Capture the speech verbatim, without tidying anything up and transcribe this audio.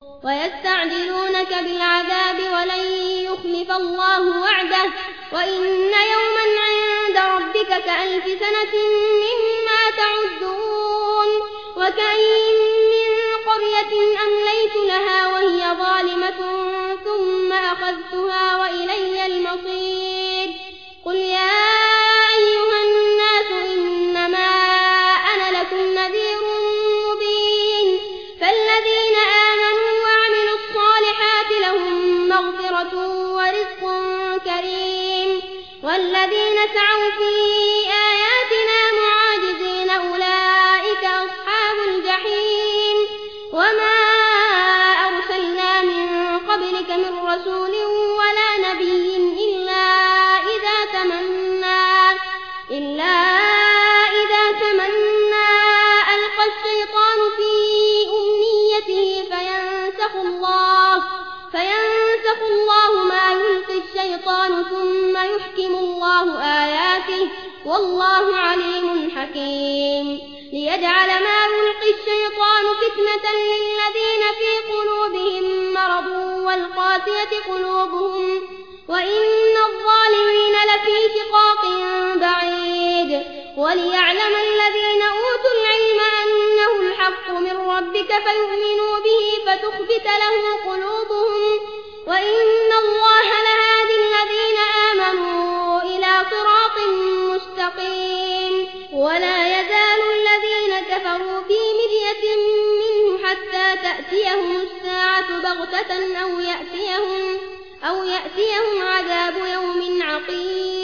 ويستعجلونك بالعذاب ولن يخلف الله وعده وإن يوما عند ربك كألف سنة مما تعدون وكأين من قرية أمليت لها وهي ظالمة ثم أخذتها وإلي المصير قل يا أيها الناس إنما أنا لكم نذير مبين فالذين آمنوا وعملوا الصالحات لهم مغفرة ورزق كريم والذين سعوا في آياتنا معاجزين أولئك أصحاب الجحيم وما أرسلنا من قبلك من رسول ولا نبي إلا إذا تمنى إلا إذا تمنى ألقى الشيطان في أمنيته فينسخ الله فينسخ الله ما يلقي الشيطان ثم يحكم الله آياته والله عليم حكيم ليجعل ما يلقي الشيطان فتنة للذين في قلوبهم مرض والقاسية قلوبهم وإن الظالمين لفي شقاق بعيد وليعلم الذين أوتوا العلم أنه الحق من ربك فيؤمنوا به فتخبت له قلوبهم وإن الله لهادي الذين آمنوا إلى صراط مستقيم ولا يزال الذين كفروا في مرية منه حتى تأتيهم الساعة بغتة أو يأتيهم, أو يأتيهم عذاب يوم عقيم.